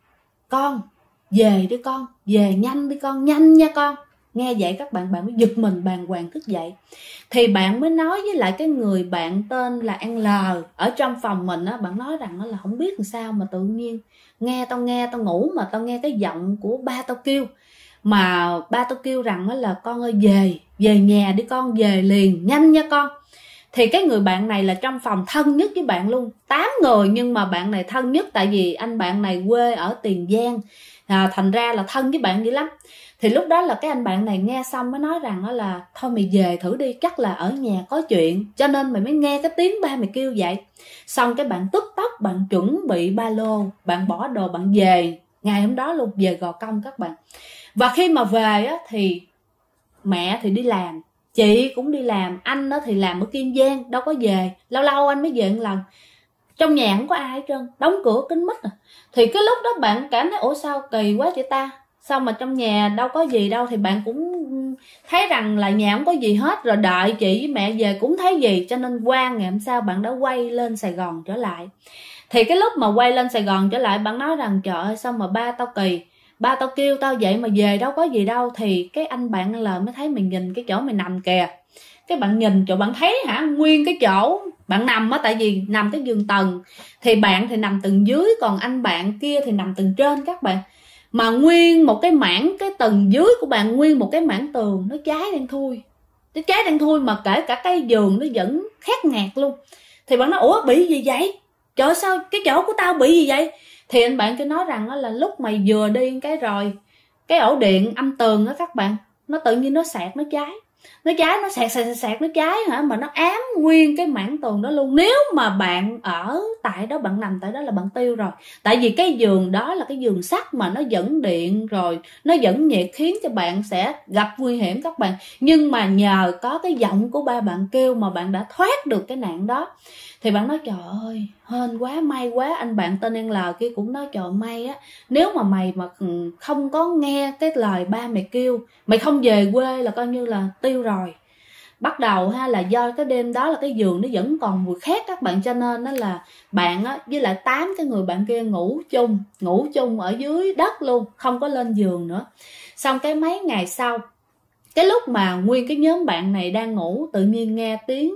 con về đi con, về nhanh đi con, nhanh nha con. Nghe vậy các bạn mới giật mình bàng hoàng thức dậy. Thì bạn mới nói với lại cái người bạn tên là L ở trong phòng mình á, bạn nói rằng là không biết làm sao mà tự nhiên tao ngủ mà tao nghe cái giọng của ba tao kêu, mà ba tao kêu rằng là: con ơi, về nhà đi con, về liền, nhanh nha con. Thì cái người bạn này là trong phòng thân nhất với bạn luôn, 8 người nhưng mà bạn này thân nhất, tại vì anh bạn này quê ở Tiền Giang, thành ra là thân với bạn dữ lắm. Thì lúc đó là cái anh bạn này nghe xong mới nói rằng đó là: thôi mày về thử đi, chắc là ở nhà có chuyện cho nên mày mới nghe cái tiếng ba mày kêu vậy. Xong cái bạn tức tốc, bạn chuẩn bị ba lô, bạn bỏ đồ, bạn về ngày hôm đó luôn, về Gò Công các bạn. Và khi mà về á, thì mẹ thì đi làm, chị cũng đi làm, anh đó thì làm ở Kiên Giang, đâu có về, lâu lâu anh mới về một lần. Trong nhà không có ai hết trơn, đóng cửa kín mít à. Thì cái lúc đó bạn cảm thấy: ủa sao kỳ quá vậy ta, sao mà trong nhà đâu có gì đâu. Thì bạn cũng thấy rằng là nhà không có gì hết, rồi đợi chị với mẹ về cũng thấy gì, cho nên qua ngày hôm sau bạn đã quay lên Sài Gòn trở lại. Thì cái lúc mà quay lên Sài Gòn trở lại, bạn nói rằng: trời ơi, sao mà ba tao kỳ, ba tao kêu tao vậy mà về đâu có gì đâu. Thì cái anh bạn L mới thấy: mày nhìn cái chỗ mày nằm kìa. Cái bạn nhìn chỗ, bạn thấy hả, nguyên cái chỗ bạn nằm á, tại vì nằm cái giường tầng, thì bạn thì nằm tầng dưới, còn anh bạn kia thì nằm tầng trên các bạn. Mà nguyên một cái mảng, cái tầng dưới của bạn, nguyên một cái mảng tường nó cháy đen thui, mà kể cả cái giường nó vẫn khét ngạt luôn. Thì bạn nói: ủa bị gì vậy, trời sao cái chỗ của tao bị gì vậy? Thì anh bạn cứ nói rằng đó là lúc mày vừa đi cái rồi, cái ổ điện âm tường đó các bạn, nó tự nhiên nó sạc, nó cháy, nó sạc nó cháy hả, mà nó ám nguyên cái mảng tường đó luôn. Nếu mà bạn ở tại đó, bạn nằm tại đó là bạn tiêu rồi, tại vì cái giường đó là cái giường sắt mà nó dẫn điện rồi nó dẫn nhiệt, khiến cho bạn sẽ gặp nguy hiểm các bạn. Nhưng mà nhờ có cái giọng của ba bạn kêu mà bạn đã thoát được cái nạn đó. Thì bạn nói: trời ơi, hên quá, may quá. Anh bạn tên L kia cũng nói: trời may á, nếu mà mày mà không có nghe cái lời ba mày kêu, mày không về quê là coi như là tiêu rồi. Bắt đầu ha, là do cái đêm đó là cái giường nó vẫn còn mùi khét các bạn, cho nên đó là bạn á với lại 8 cái người bạn kia ngủ chung ở dưới đất luôn, không có lên giường nữa. Xong cái mấy ngày sau, cái lúc mà nguyên cái nhóm bạn này đang ngủ, tự nhiên nghe tiếng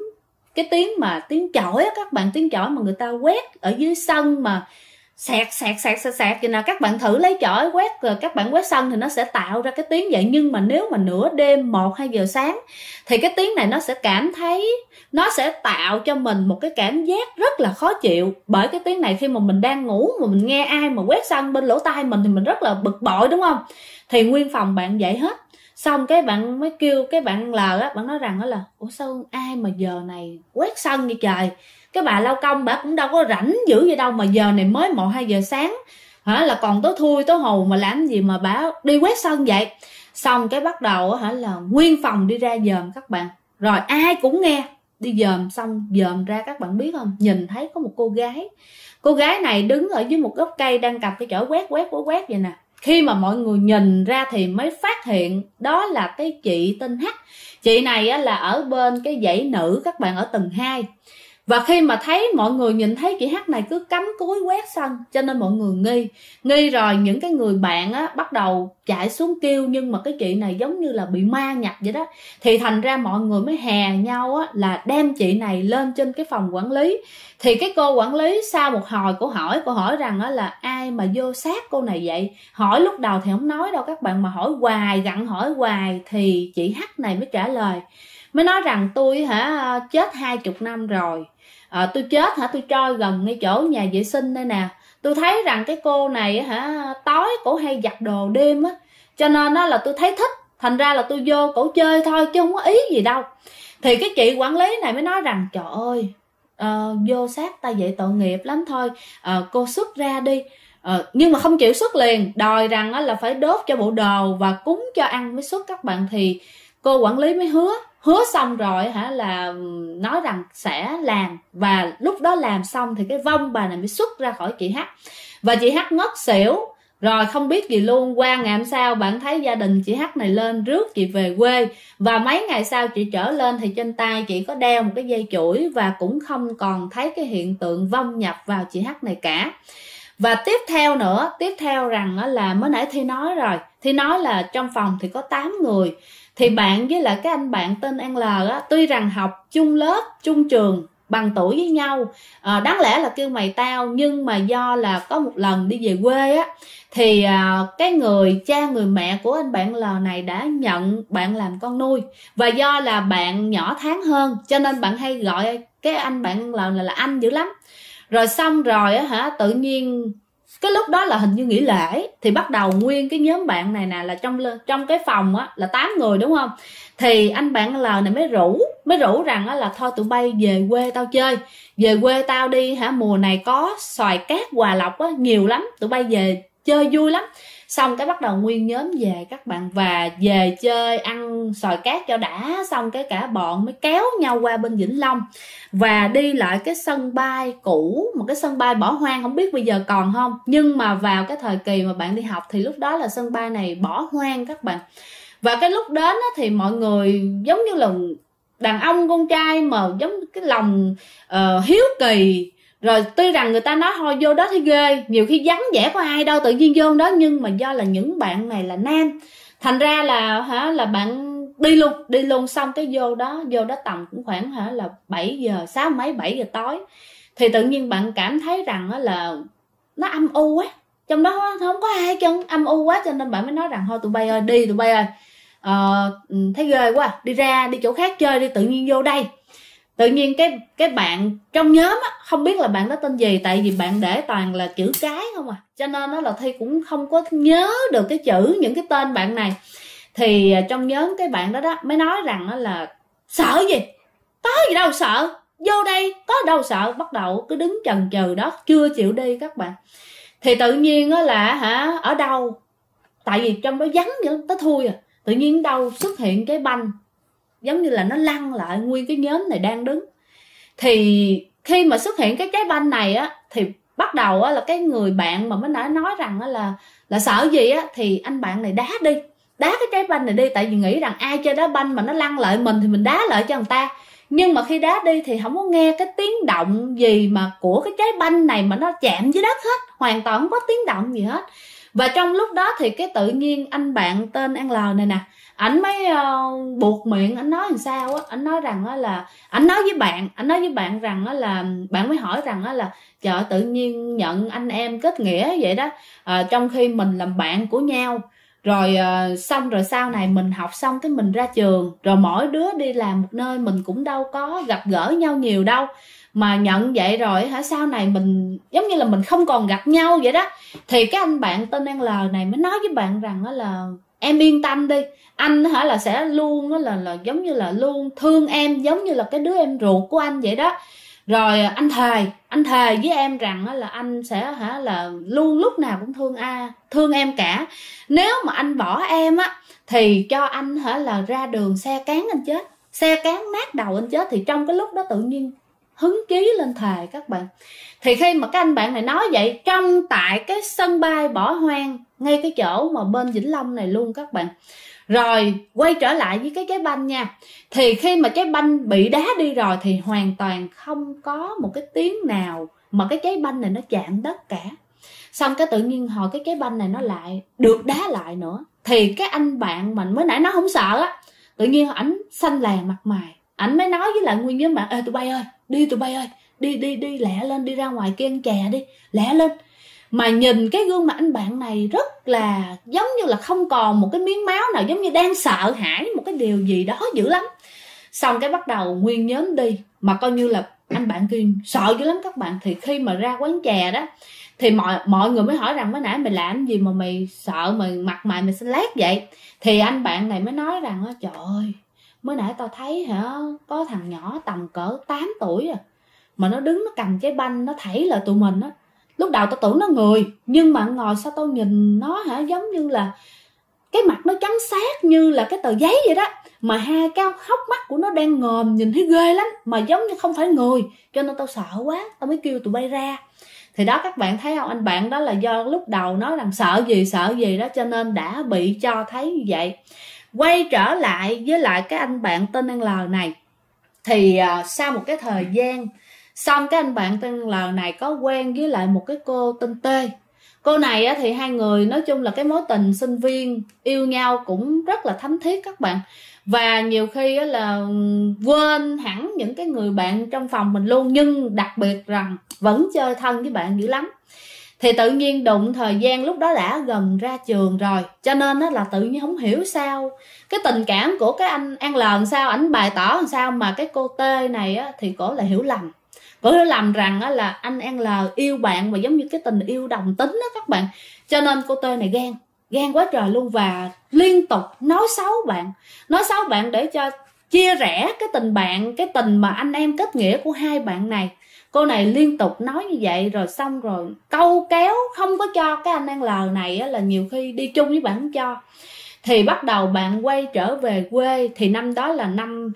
chổi á các bạn, tiếng chổi mà người ta quét ở dưới sân mà sẹt vậy nè. Các bạn thử lấy chổi quét, rồi các bạn quét sân thì nó sẽ tạo ra cái tiếng vậy. Nhưng mà nếu mà nửa đêm 1-2 giờ sáng thì cái tiếng này nó sẽ cảm thấy, nó sẽ tạo cho mình một cái cảm giác rất là khó chịu. Bởi cái tiếng này khi mà mình đang ngủ mà mình nghe ai mà quét sân bên lỗ tai mình thì mình rất là bực bội, đúng không? Thì nguyên phòng bạn dậy hết. Xong cái bạn mới kêu cái bạn L á, bạn nói rằng đó là: ủa sao ai mà giờ này quét sân vậy trời, cái bà lao công bà cũng đâu có rảnh dữ vậy đâu, mà giờ này mới 1-2 giờ sáng là còn tối thui tối hù mà làm gì mà bảo đi quét sân vậy. Xong cái bắt đầu là nguyên phòng đi ra dòm các bạn, rồi ai cũng nghe đi dòm. Xong dòm ra các bạn biết không, nhìn thấy có một cô gái này đứng ở dưới một gốc cây đang cầm cái chổi quét vậy nè. Khi mà mọi người nhìn ra thì mới phát hiện đó là cái chị tên H. Chị này là ở bên cái dãy nữ các bạn, ở tầng 2. Và khi mà thấy mọi người nhìn thấy chị H này cứ cắm cúi quét sân, cho nên mọi người nghi rồi. Những cái người bạn bắt đầu chạy xuống kêu, nhưng mà cái chị này giống như là bị ma nhập vậy đó. Thì thành ra mọi người mới hè nhau là đem chị này lên trên cái phòng quản lý. Thì cái cô quản lý sau một hồi cô hỏi rằng là ai mà vô sát cô này vậy. Hỏi lúc đầu thì không nói đâu các bạn, mà hỏi hoài, gặn hỏi hoài, thì chị H này mới trả lời, mới nói rằng tôi chết 20 năm rồi. Tôi chết tôi trôi gần ngay chỗ nhà vệ sinh đây nè. Tôi thấy rằng cái cô này tối cổ hay giặt đồ đêm cho nên là tôi thấy thích, thành ra là tôi vô cổ chơi thôi chứ không có ý gì đâu. Thì cái chị quản lý này mới nói rằng trời ơi, vô sát ta vậy tội nghiệp lắm thôi, cô xuất ra đi. Nhưng mà không chịu xuất liền, đòi rằng là phải đốt cho bộ đồ và cúng cho ăn mới xuất các bạn. Thì cô quản lý mới hứa xong rồi là nói rằng sẽ làm. Và lúc đó làm xong thì cái vong bà này mới xuất ra khỏi chị H. Và chị H ngất xỉu rồi không biết gì luôn. Qua ngày hôm sau bạn thấy gia đình chị H này lên rước chị về quê. Và mấy ngày sau chị trở lên thì trên tay chị có đeo một cái dây chuỗi, và cũng không còn thấy cái hiện tượng vong nhập vào chị H này cả. Và tiếp theo rằng là mới nãy Thi nói rồi, Thi nói là trong phòng thì có 8 người. Thì bạn với lại cái anh bạn tên L tuy rằng học chung lớp, chung trường, bằng tuổi với nhau, đáng lẽ là kêu mày tao, nhưng mà do là có một lần đi về quê thì cái người cha người mẹ của anh bạn L này đã nhận bạn làm con nuôi. Và do là bạn nhỏ tháng hơn cho nên bạn hay gọi cái anh bạn L này là anh dữ lắm. Rồi xong rồi tự nhiên cái lúc đó là hình như nghỉ lễ, thì bắt đầu nguyên cái nhóm bạn này nè là trong cái phòng là 8 người đúng không. Thì anh bạn L này mới rủ rằng là thôi tụi bay về quê tao chơi, về quê tao đi mùa này có xoài cát Hòa Lộc nhiều lắm, tụi bay về chơi vui lắm. Xong cái bắt đầu nguyên nhóm về các bạn, và về chơi ăn xoài cát cho đã. Xong cái cả bọn mới kéo nhau qua bên Vĩnh Long và đi lại cái sân bay cũ, một cái sân bay bỏ hoang, không biết bây giờ còn không. Nhưng mà vào cái thời kỳ mà bạn đi học thì lúc đó là sân bay này bỏ hoang các bạn. Và cái lúc đến thì mọi người giống như là đàn ông con trai mà giống cái lòng hiếu kỳ. Rồi tuy rằng người ta nói thôi vô đó thấy ghê, nhiều khi vắng vẻ có ai đâu, tự nhiên vô đó. Nhưng mà do là những bạn này là nam, thành ra là bạn đi luôn. Xong cái vô đó tầm cũng khoảng là 7 giờ, 7 giờ tối. Thì tự nhiên bạn cảm thấy rằng là nó âm u quá, trong đó không có ai chân, âm u quá, cho nên bạn mới nói rằng thôi tụi bay ơi, đi tụi bay ơi, thấy ghê quá, đi chỗ khác chơi đi, tự nhiên vô đây. Tự nhiên cái bạn trong nhóm không biết là bạn đó tên gì, tại vì bạn để toàn là chữ cái không cho nên là Thi cũng không có nhớ được cái chữ, những cái tên bạn này. Thì trong nhóm cái bạn đó mới nói rằng là sợ gì, có gì đâu sợ, vô đây có đâu sợ. Bắt đầu cứ đứng chần chừ đó, chưa chịu đi các bạn. Thì tự nhiên là ở đâu, tại vì trong đó vắng vậy tới thui tự nhiên đâu xuất hiện cái banh, giống như là nó lăn lại nguyên cái nhóm này đang đứng. Thì khi mà xuất hiện cái trái banh này thì bắt đầu là cái người bạn mà mới nói rằng là sợ gì thì anh bạn này đá cái trái banh này đi. Tại vì nghĩ rằng ai chơi đá banh mà nó lăn lại mình thì mình đá lại cho người ta. Nhưng mà khi đá đi thì không có nghe cái tiếng động gì mà của cái trái banh này mà nó chạm dưới đất hết, hoàn toàn không có tiếng động gì hết. Và trong lúc đó thì cái tự nhiên anh bạn tên L này nè, ảnh mới buộc miệng, ảnh nói làm sao ảnh nói rằng là ảnh nói với bạn rằng là bạn mới hỏi rằng là trời, tự nhiên nhận anh em kết nghĩa vậy đó, trong khi mình làm bạn của nhau. Rồi xong rồi sau này mình học xong cái mình ra trường, rồi mỗi đứa đi làm một nơi, mình cũng đâu có gặp gỡ nhau nhiều đâu, mà nhận vậy rồi sau này mình giống như là mình không còn gặp nhau vậy đó. Thì cái anh bạn tên L này mới nói với bạn rằng là em yên tâm đi, anh là sẽ luôn là giống như là luôn thương em, giống như là cái đứa em ruột của anh vậy đó. Rồi anh thề với em rằng là anh sẽ là luôn lúc nào cũng thương em cả. Nếu mà anh bỏ em á thì cho anh là ra đường xe cán anh chết, xe cán nát đầu anh chết. Thì trong cái lúc đó tự nhiên hứng chí lên thề các bạn. Thì khi mà cái anh bạn này nói vậy tại cái sân bay bỏ hoang ngay cái chỗ mà bên Vĩnh Long này luôn các bạn. Rồi quay trở lại với cái trái banh nha. Thì khi mà trái banh bị đá đi rồi thì hoàn toàn không có một cái tiếng nào mà cái trái banh này nó chạm đất cả. Xong cái tự nhiên hồi cái trái banh này nó lại được đá lại nữa. Thì cái anh bạn mình mới nãy nó không sợ á, tự nhiên ảnh xanh lè mặt mày. Ảnh mới nói với lại nguyên nhóm bạn: Ê tụi bay ơi, đi lẹ lên, đi ra ngoài kia ăn chè đi, lẹ lên. Mà nhìn cái gương mặt anh bạn này rất là giống như là không còn một cái miếng máu nào, giống như đang sợ hãi một cái điều gì đó dữ lắm. Xong cái bắt đầu nguyên nhóm đi, mà coi như là anh bạn kia sợ dữ lắm các bạn. Thì khi mà ra quán chè đó thì mọi người mới hỏi rằng mới nãy mày làm gì mà mày sợ, mày mặt mày xanh lét vậy. Thì anh bạn này mới nói rằng: Trời ơi, mới nãy tao thấy có thằng nhỏ tầm cỡ 8 tuổi mà nó đứng nó cầm trái banh nó thảy lại tụi mình á. Lúc đầu tao tưởng nó người, nhưng mà ngồi sao tao nhìn nó giống như là cái mặt nó trắng xác như là cái tờ giấy vậy đó. Mà hai cái hốc mắt của nó đang ngòm, nhìn thấy ghê lắm, mà giống như không phải người. Cho nên tao sợ quá, tao mới kêu tụi bay ra. Thì đó các bạn thấy không, anh bạn đó là do lúc đầu nói rằng sợ gì đó, cho nên đã bị cho thấy như vậy. Quay trở lại với lại cái anh bạn tên L này. Thì sau một cái thời gian, xong cái anh bạn tên L này có quen với lại một cái cô tên T. Cô này thì hai người nói chung là cái mối tình sinh viên yêu nhau cũng rất là thấm thiết các bạn. Và nhiều khi là quên hẳn những cái người bạn trong phòng mình luôn, nhưng đặc biệt rằng vẫn chơi thân với bạn dữ lắm. Thì tự nhiên đụng thời gian lúc đó đã gần ra trường rồi, cho nên là tự nhiên không hiểu sao cái tình cảm của cái anh L sao ảnh bày tỏ sao mà cái cô T này thì cổ lại hiểu lầm. Cổ hiểu lầm rằng là anh L yêu bạn mà giống như cái tình yêu đồng tính đó các bạn. Cho nên cô T này ghen quá trời luôn, và liên tục nói xấu bạn để cho chia rẽ cái tình bạn, cái tình mà anh em kết nghĩa của hai bạn này. Cô này liên tục nói như vậy, rồi xong rồi câu kéo không có cho cái anh L này là nhiều khi đi chung với bạn không cho. Thì bắt đầu bạn quay trở về quê. Thì năm đó là năm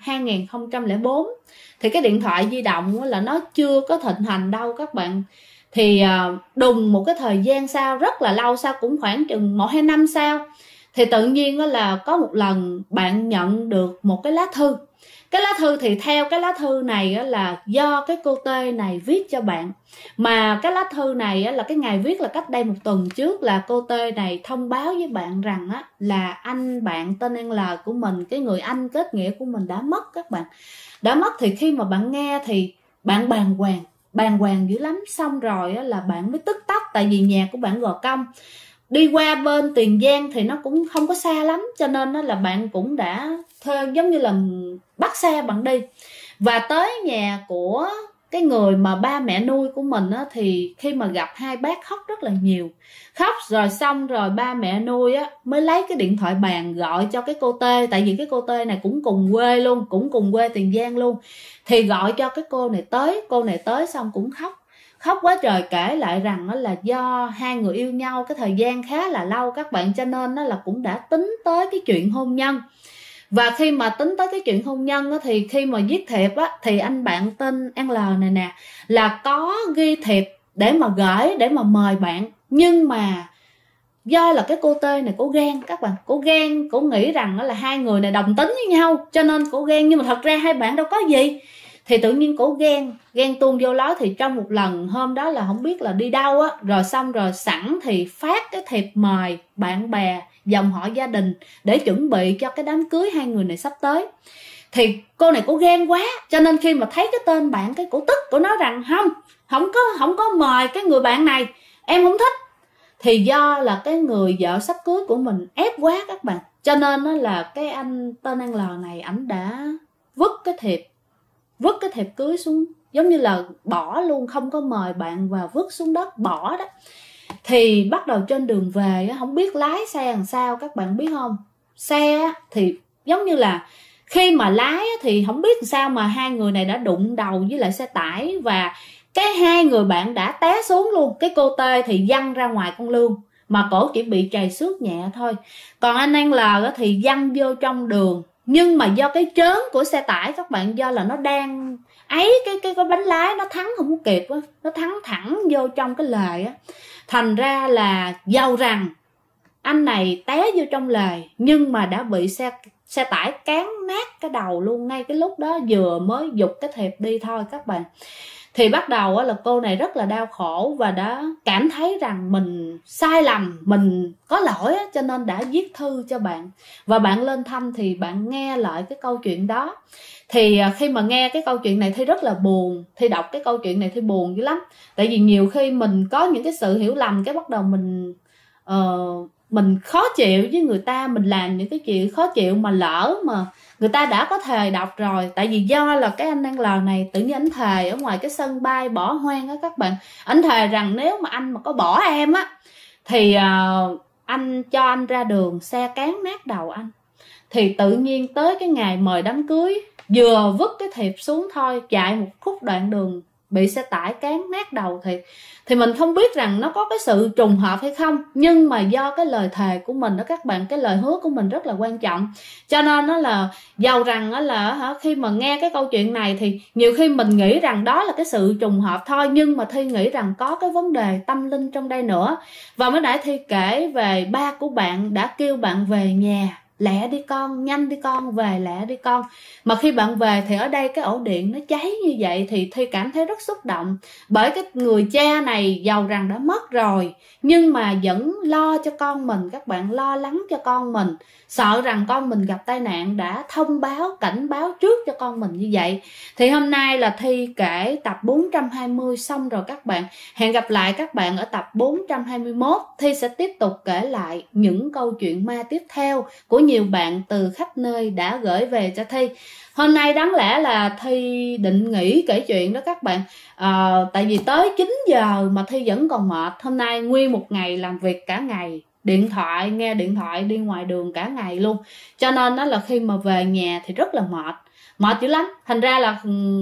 2004. Thì cái điện thoại di động là nó chưa có thịnh hành đâu các bạn. Thì đùng một cái thời gian sau, rất là lâu sau, cũng khoảng chừng 1-2 năm sau, thì tự nhiên là có một lần bạn nhận được một cái lá thư. Cái lá thư thì theo cái lá thư này là do cái cô T này viết cho bạn. Mà cái lá thư này là cái ngày viết là cách đây 1 tuần trước, là cô T này thông báo với bạn rằng là anh bạn tên L của mình, cái người anh kết nghĩa của mình đã mất các bạn. Đã mất. Thì khi mà bạn nghe thì bạn bàng hoàng dữ lắm. Xong rồi là bạn mới tức tốc, tại vì nhà của bạn Gò Công, đi qua bên Tiền Giang thì nó cũng không có xa lắm, cho nên là bạn cũng đã thuê, giống như là bắt xe bạn đi. Và tới nhà của cái người mà ba mẹ nuôi của mình thì khi mà gặp hai bác khóc rất là nhiều. Khóc rồi xong rồi ba mẹ nuôi mới lấy cái điện thoại bàn gọi cho cái cô T. Tại vì cái cô T này cũng cùng quê luôn, cũng cùng quê Tiền Giang luôn. Thì gọi cho cái cô này tới. Cô này tới xong cũng khóc quá trời, kể lại rằng là do hai người yêu nhau cái thời gian khá là lâu các bạn, cho nên là cũng đã tính tới cái chuyện hôn nhân. Và khi mà tính tới cái chuyện hôn nhân thì khi mà viết thiệp thì anh bạn tên L này nè là có ghi thiệp để mà gửi, để mà mời bạn. Nhưng mà do là cái cô T này cổ ghen các bạn, cổ ghen, cổ nghĩ rằng là hai người này đồng tính với nhau, cho nên cổ ghen. Nhưng mà thật ra hai bạn đâu có gì. Thì tự nhiên cổ ghen tuôn vô lối. Thì trong một lần hôm đó là không biết là đi đâu rồi xong rồi sẵn thì phát cái thiệp mời bạn bè, dòng họ, gia đình để chuẩn bị cho cái đám cưới hai người này sắp tới. Thì cô này cổ ghen quá, cho nên khi mà thấy cái tên bạn, cái cổ tức, cổ nói rằng không có mời cái người bạn này, em không thích. Thì do là cái người vợ sắp cưới của mình ép quá các bạn, cho nên là cái anh tên L này ảnh đã vứt cái thiệp cưới xuống, giống như là bỏ luôn, không có mời bạn và vứt xuống đất bỏ đó. Thì bắt đầu trên đường về không biết lái xe làm sao các bạn biết không. Xe thì giống như là Khi mà lái thì không biết sao mà hai người này đã đụng đầu với lại xe tải, và cái hai người bạn đã té xuống luôn. Cái cô Tê thì văng ra ngoài con Lương, mà cổ chỉ bị trầy xước nhẹ thôi. Còn anh L thì văng vô trong đường, nhưng mà do cái trớn của xe tải các bạn, do là nó đang ấy cái bánh lái nó thắng không có kịp á, nó thắng thẳng vô trong cái lề á, thành ra là dầu rằng anh này té vô trong lề nhưng mà đã bị xe tải cán nát cái đầu luôn ngay cái lúc đó, vừa mới giục cái thiệp đi thôi các bạn. Thì bắt đầu là cô này rất là đau khổ và đã cảm thấy rằng mình sai lầm, mình có lỗi, cho nên đã viết thư cho bạn. Và bạn lên thăm thì bạn nghe lại cái câu chuyện đó. Thì khi mà nghe cái câu chuyện này thì rất là buồn, thì đọc cái câu chuyện này thì buồn dữ lắm. Tại vì nhiều khi mình có những cái sự hiểu lầm, cái bắt đầu mình khó chịu với người ta, mình làm những cái chuyện khó chịu mà lỡ mà người ta đã có thề đọc rồi. Tại vì do là cái anh L này tự nhiên anh thề ở ngoài cái sân bay bỏ hoang á các bạn, anh thề rằng nếu mà anh mà có bỏ em á thì anh cho anh ra đường xe cán nát đầu anh. Thì tự nhiên tới cái ngày mời đám cưới, vừa vứt cái thiệp xuống thôi, chạy một khúc đoạn đường bị xe tải cán nát đầu. Thì mình không biết rằng nó có cái sự trùng hợp hay không, nhưng mà do cái lời thề của mình đó các bạn, cái lời hứa của mình rất là quan trọng, cho nên nó là giàu rằng đó là khi mà nghe cái câu chuyện này thì nhiều khi mình nghĩ rằng đó là cái sự trùng hợp thôi, nhưng mà Thi nghĩ rằng có cái vấn đề tâm linh trong đây nữa. Và mới nãy Thi kể về ba của bạn đã kêu bạn về nhà, lẹ đi con, nhanh đi con, về lẹ đi con. Mà khi bạn về thì ở đây cái ổ điện nó cháy như vậy thì Thi cảm thấy rất xúc động. Bởi cái người cha này giàu rằng đã mất rồi, nhưng mà vẫn lo cho con mình, các bạn, lo lắng cho con mình, sợ rằng con mình gặp tai nạn, đã thông báo, cảnh báo trước cho con mình như vậy. Thì hôm nay là Thi kể tập 420 xong rồi các bạn. Hẹn gặp lại các bạn ở tập 421. Thi sẽ tiếp tục kể lại những câu chuyện ma tiếp theo của nhiều bạn từ khắp nơi đã gửi về cho Thi. Hôm nay đáng lẽ là Thi định nghỉ kể chuyện đó các bạn, tại vì tới 9 giờ mà Thi vẫn còn mệt. Hôm nay nguyên một ngày làm việc cả ngày, điện thoại, nghe điện thoại, đi ngoài đường cả ngày luôn, cho nên đó là khi mà về nhà thì rất là mệt dữ lắm. Thành ra là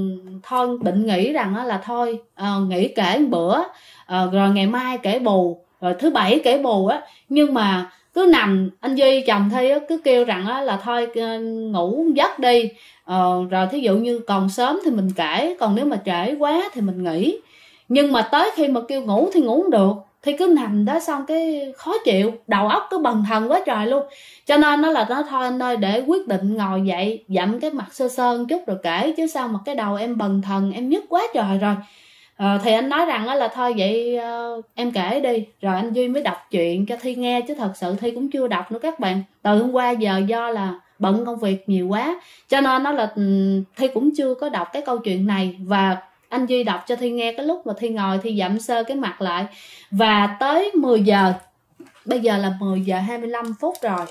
thôi định nghĩ rằng là thôi nghỉ kể một bữa, rồi ngày mai kể bù, rồi thứ bảy kể bù á. Nhưng mà cứ nằm, anh Duy chồng Thi cứ kêu rằng là thôi ngủ giấc đi, rồi thí dụ như còn sớm thì mình kể, còn nếu mà trễ quá thì mình nghỉ. Nhưng mà tới khi mà kêu ngủ thì ngủ không được, thì cứ nằm đó xong cái khó chịu, đầu óc cứ bần thần quá trời luôn. Cho nên nó là nó thôi anh ơi, để quyết định ngồi dậy dặm cái mặt sơ sơ chút rồi kể, chứ sao mà cái đầu em bần thần, em nhức quá trời rồi. Thì anh nói rằng là thôi vậy em kể đi, rồi anh Duy mới đọc chuyện cho Thi nghe, chứ thật sự Thi cũng chưa đọc nữa các bạn. Từ hôm qua giờ do là bận công việc nhiều quá, cho nên nó là Thi cũng chưa có đọc cái câu chuyện này. Và anh Duy đọc cho Thi nghe cái lúc mà Thi ngồi Thi dặm sơ cái mặt lại. Và tới 10 giờ, bây giờ là 10 giờ 25 phút rồi,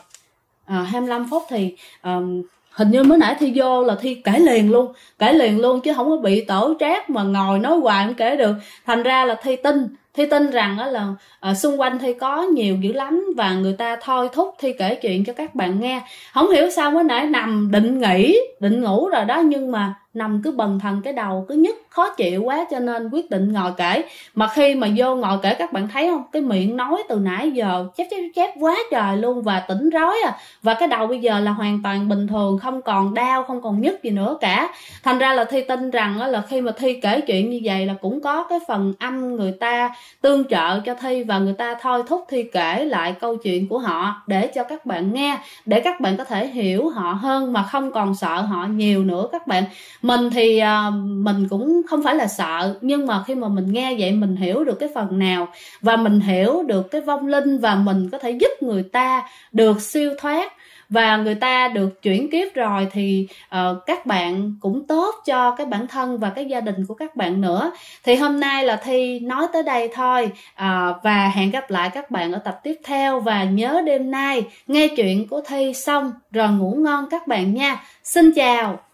25 phút thì hình như mới nãy Thi vô là Thi kể liền luôn chứ không có bị tổ trác mà ngồi nói hoài không kể được. Thành ra là Thi tin rằng là xung quanh Thi có nhiều dữ lắm, và người ta thôi thúc Thi kể chuyện cho các bạn nghe. Không hiểu sao mới nãy nằm định ngủ rồi đó, nhưng mà nằm cứ bần thần, cái đầu cứ nhức khó chịu quá, cho nên quyết định ngồi kể. Mà khi mà vô ngồi kể các bạn thấy không, cái miệng nói từ nãy giờ chép quá trời luôn, và tỉnh rối và cái đầu bây giờ là hoàn toàn bình thường, không còn đau, không còn nhức gì nữa cả. Thành ra là Thi tin rằng là khi mà Thi kể chuyện như vậy là cũng có cái phần âm người ta tương trợ cho Thi, và người ta thôi thúc Thi kể lại câu chuyện của họ để cho các bạn nghe, để các bạn có thể hiểu họ hơn mà không còn sợ họ nhiều nữa các bạn. Mình thì mình cũng không phải là sợ, nhưng mà khi mà mình nghe vậy mình hiểu được cái phần nào, và mình hiểu được cái vong linh, và mình có thể giúp người ta được siêu thoát, và người ta được chuyển kiếp rồi thì các bạn cũng tốt cho cái bản thân và cái gia đình của các bạn nữa. Thì hôm nay là Thi nói tới đây thôi, và hẹn gặp lại các bạn ở tập tiếp theo. Và nhớ đêm nay nghe chuyện của Thi xong rồi ngủ ngon các bạn nha. Xin chào.